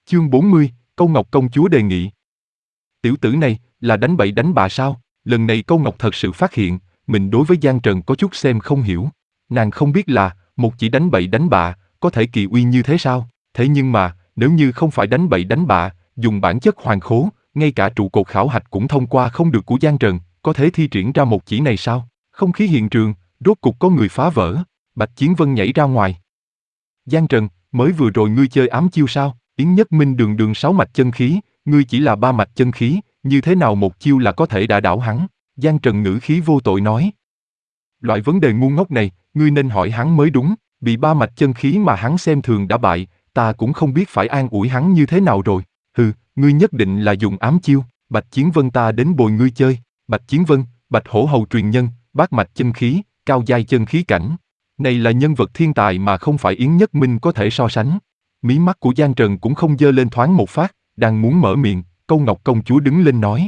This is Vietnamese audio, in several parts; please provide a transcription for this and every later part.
Chương 40, Câu Ngọc công chúa đề nghị. Tiểu tử này, là đánh bậy đánh bạ sao? Lần này Câu Ngọc thật sự phát hiện, mình đối với Giang Trần có chút xem không hiểu. Nàng không biết là, một chỉ đánh bậy đánh bạ, có thể kỳ uy như thế sao? Thế nhưng mà, nếu như không phải đánh bậy đánh bạ, dùng bản chất hoàn khố, ngay cả trụ cột khảo hạch cũng thông qua không được của Giang Trần, có thể thi triển ra một chỉ này sao? Không khí hiện trường, rốt cục có người phá vỡ. Bạch Chiến Vân nhảy ra ngoài. Giang Trần, mới vừa rồi ngươi chơi ám chiêu sao? Yến Nhất Minh đường đường 6 mạch chân khí, ngươi chỉ là 3 mạch chân khí, như thế nào một chiêu là có thể đả đảo hắn? Giang Trần ngữ khí vô tội nói. Loại vấn đề ngu ngốc này, ngươi nên hỏi hắn mới đúng, bị 3 mạch chân khí mà hắn xem thường đã bại, ta cũng không biết phải an ủi hắn như thế nào rồi. Hừ, ngươi nhất định là dùng ám chiêu, Bạch Chiến Vân ta đến bồi ngươi chơi. Bạch Chiến Vân, Bạch Hổ Hầu truyền nhân, bát mạch chân khí, cao giai chân khí cảnh. Này là nhân vật thiên tài mà không phải Yến Nhất Minh có thể so sánh. Mí mắt của Giang Trần cũng không dơ lên thoáng một phát, đang muốn mở miệng, Câu Ngọc công chúa đứng lên nói.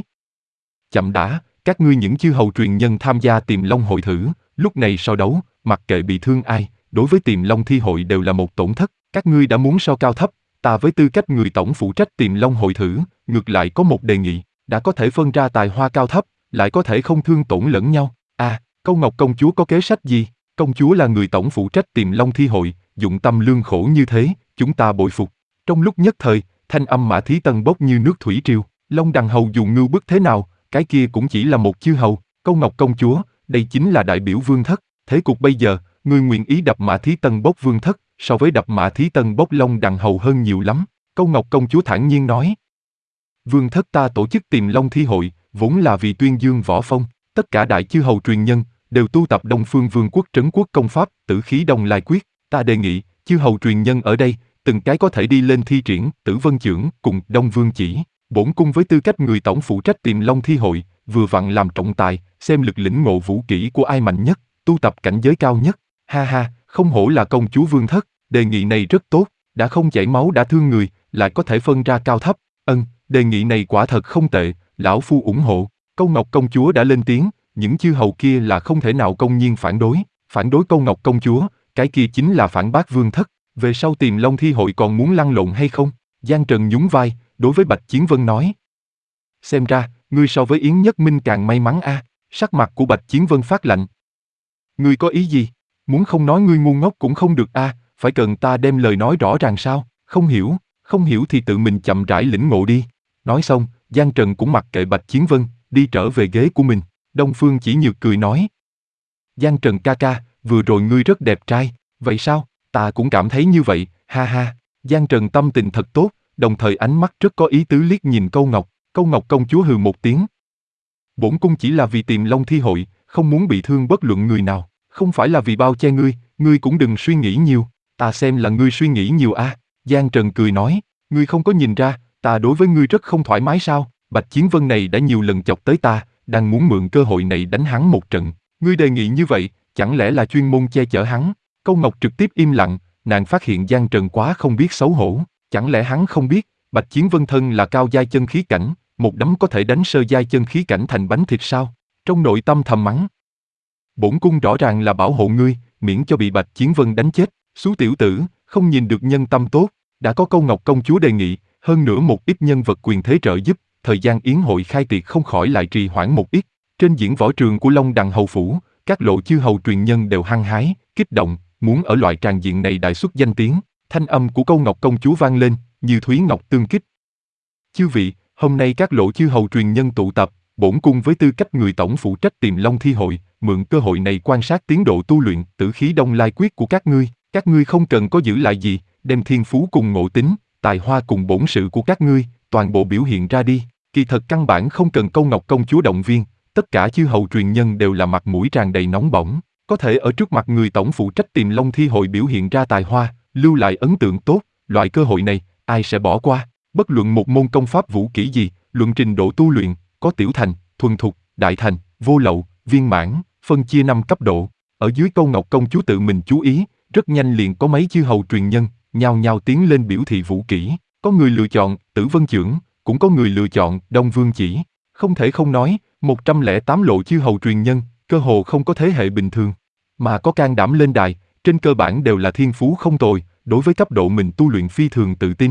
Chậm đã, các ngươi những chư hầu truyền nhân tham gia Tiềm Long hội thử, lúc này so đấu, mặc kệ bị thương ai, đối với Tiềm Long thi hội đều là một tổn thất, các ngươi đã muốn so cao thấp, ta với tư cách người tổng phụ trách Tiềm Long hội thử, ngược lại có một đề nghị, đã có thể phân ra tài hoa cao thấp, lại có thể không thương tổn lẫn nhau. À, Câu Ngọc công chúa có kế sách gì? Công chúa là người tổng phụ trách Tiềm Long thi hội, dụng tâm lương khổ như thế, chúng ta bội phục. Trong lúc nhất thời, thanh âm Mã Thí Tân bốc như nước thủy triều, Long Đằng hầu dù ngưu bức thế nào, cái kia cũng chỉ là một chư hầu. Câu Ngọc công chúa, đây chính là đại biểu vương thất, thế cục bây giờ, ngươi nguyện ý đập Mã Thí Tân bốc vương thất, so với đập Mã Thí Tân bốc Long Đằng hầu hơn nhiều lắm. Câu Ngọc công chúa thản nhiên nói. Vương thất ta tổ chức Tiềm Long thi hội, vốn là vì tuyên dương võ phong, tất cả đại chư hầu truyền nhân đều tu tập Đông Phương Vương quốc trấn quốc công pháp, Tử khí Đông Lai quyết, ta đề nghị, chư hầu truyền nhân ở đây, từng cái có thể đi lên thi triển Tử Vân chưởng cùng Đông Vương chỉ, bổn cung với tư cách người tổng phụ trách Tiềm Long thi hội, vừa vặn làm trọng tài, xem lực lĩnh ngộ vũ kỹ của ai mạnh nhất, tu tập cảnh giới cao nhất. Ha ha, không hổ là công chúa vương thất, đề nghị này rất tốt, đã không chảy máu đã thương người, lại có thể phân ra cao thấp. Đề nghị này quả thật không tệ, lão phu ủng hộ. Câu Ngọc công chúa đã lên tiếng, những chư hầu kia là không thể nào công nhiên phản đối Câu Ngọc công chúa, cái kia chính là phản bác vương thất. Về sau Tiềm Long thi hội còn muốn lăn lộn hay không? Giang Trần nhún vai, đối với Bạch Chiến Vân nói. Xem ra, ngươi so với Yến Nhất Minh càng may mắn a. Sắc mặt của Bạch Chiến Vân phát lạnh. Ngươi có ý gì? Muốn không nói ngươi ngu ngốc cũng không được a, phải cần ta đem lời nói rõ ràng sao? Không hiểu thì tự mình chậm rãi lĩnh ngộ đi. Nói xong, Giang Trần cũng mặc kệ Bạch Chiến Vân, đi trở về ghế của mình. Đông Phương Chỉ Nhược cười nói. Giang Trần ca ca, vừa rồi ngươi rất đẹp trai, vậy sao? Ta cũng cảm thấy như vậy, ha ha. Giang Trần tâm tình thật tốt, đồng thời ánh mắt rất có ý tứ liếc nhìn Câu Ngọc công chúa hừ một tiếng. Bổn cung chỉ là vì Tiềm Long thi hội, không muốn bị thương bất luận người nào, không phải là vì bao che ngươi cũng đừng suy nghĩ nhiều, ta xem là ngươi suy nghĩ nhiều a. Giang Trần cười nói, ngươi không có nhìn ra, ta đối với ngươi rất không thoải mái sao? Bạch Chiến Vân này đã nhiều lần chọc tới ta, đang muốn mượn cơ hội này đánh hắn một trận. Ngươi đề nghị như vậy, chẳng lẽ là chuyên môn che chở hắn? Câu Ngọc trực tiếp im lặng, nàng phát hiện Giang Trần quá không biết xấu hổ. Chẳng lẽ hắn không biết, Bạch Chiến Vân thân là cao giai chân khí cảnh, một đấm có thể đánh sơ giai chân khí cảnh thành bánh thịt sao? Trong nội tâm thầm mắng. Bổn cung rõ ràng là bảo hộ ngươi, miễn cho bị Bạch Chiến Vân đánh chết. Xú tiểu tử, không nhìn được nhân tâm tốt, đã có Câu Ngọc công chúa đề nghị, hơn nữa một ít nhân vật quyền thế trợ giúp, thời gian yến hội khai tiệc không khỏi lại trì hoãn một ít. Trên diễn võ trường của Long Đằng hầu phủ, các lộ chư hầu truyền nhân đều hăng hái, kích động, muốn ở loại tràng diện này đại xuất danh tiếng. Thanh âm của Câu Ngọc công chúa vang lên, như Thúy Ngọc tương kích. Chư vị, hôm nay các lộ chư hầu truyền nhân tụ tập, bổn cung với tư cách người tổng phụ trách Tiềm Long thi hội, mượn cơ hội này quan sát tiến độ tu luyện Tử khí Đông Lai quyết của các ngươi không cần có giữ lại gì, đem thiên phú cùng ngộ tính, tài hoa cùng bổn sự của các ngươi, toàn bộ biểu hiện ra đi. Kỳ thật căn bản không cần Câu Ngọc công chúa động viên, tất cả chư hầu truyền nhân đều là mặt mũi tràn đầy nóng bỏng, có thể ở trước mặt người tổng phụ trách Tiềm Long thi hội biểu hiện ra tài hoa, lưu lại ấn tượng tốt, loại cơ hội này, ai sẽ bỏ qua? Bất luận một môn công pháp vũ kỹ gì, luận trình độ tu luyện, có tiểu thành, thuần thục, đại thành, vô lậu, viên mãn, phân chia 5 cấp độ. Ở dưới Câu Ngọc công chúa tự mình chú ý, rất nhanh liền có mấy chư hầu truyền nhân, nhao nhao tiến lên biểu thị vũ kỹ. Có người lựa chọn Tử Vân chưởng, cũng có người lựa chọn Đông Vương chỉ. Không thể không nói, 108 lộ chư hầu truyền nhân, cơ hồ không có thế hệ bình thường. Mà có can đảm lên đài, trên cơ bản đều là thiên phú không tồi, đối với cấp độ mình tu luyện phi thường tự tin.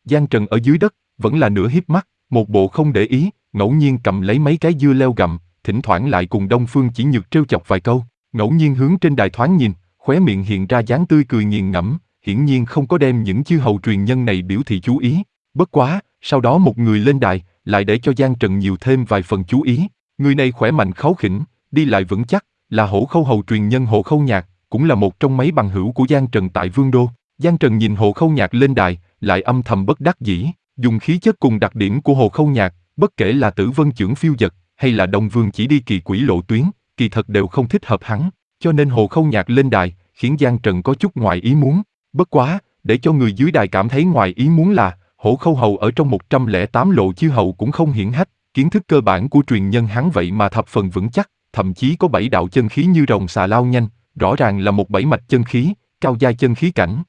Giang Trần ở dưới đất, vẫn là nửa híp mắt, một bộ không để ý, ngẫu nhiên cầm lấy mấy cái dưa leo gặm, thỉnh thoảng lại cùng Đông Phương Chỉ Nhược trêu chọc vài câu, ngẫu nhiên hướng trên đài thoáng nhìn, khóe miệng hiện ra dáng tươi cười nghiền ngẫm, hiển nhiên không có đem những chư hầu truyền nhân này biểu thị chú ý. Bất quá, sau đó một người lên đài, lại để cho Giang Trần nhiều thêm vài phần chú ý. Người này khỏe mạnh kháu khỉnh, đi lại vững chắc, là Hổ Khâu hầu truyền nhân Hồ Khâu Nhạc, cũng là một trong mấy bằng hữu của Giang Trần tại Vương Đô. Giang Trần nhìn Hồ Khâu Nhạc lên đài, lại âm thầm bất đắc dĩ, dùng khí chất cùng đặc điểm của Hồ Khâu Nhạc, bất kể là Tử Vân Chưởng phiêu dật, hay là Đông Vương chỉ đi kỳ quỷ lộ tuyến, kỳ thật đều không thích hợp hắn, cho nên Hồ Khâu Nhạc lên đài, khiến Giang Trần có chút ngoài ý muốn. Bất quá, để cho người dưới đài cảm thấy ngoài ý muốn là, Hổ Khâu hầu ở trong 108 lộ chư hầu cũng không hiển hách, kiến thức cơ bản của truyền nhân hắn vậy mà thập phần vững chắc, thậm chí có 7 đạo chân khí như rồng xà lao nhanh, rõ ràng là một 7 mạch chân khí, cao giai chân khí cảnh.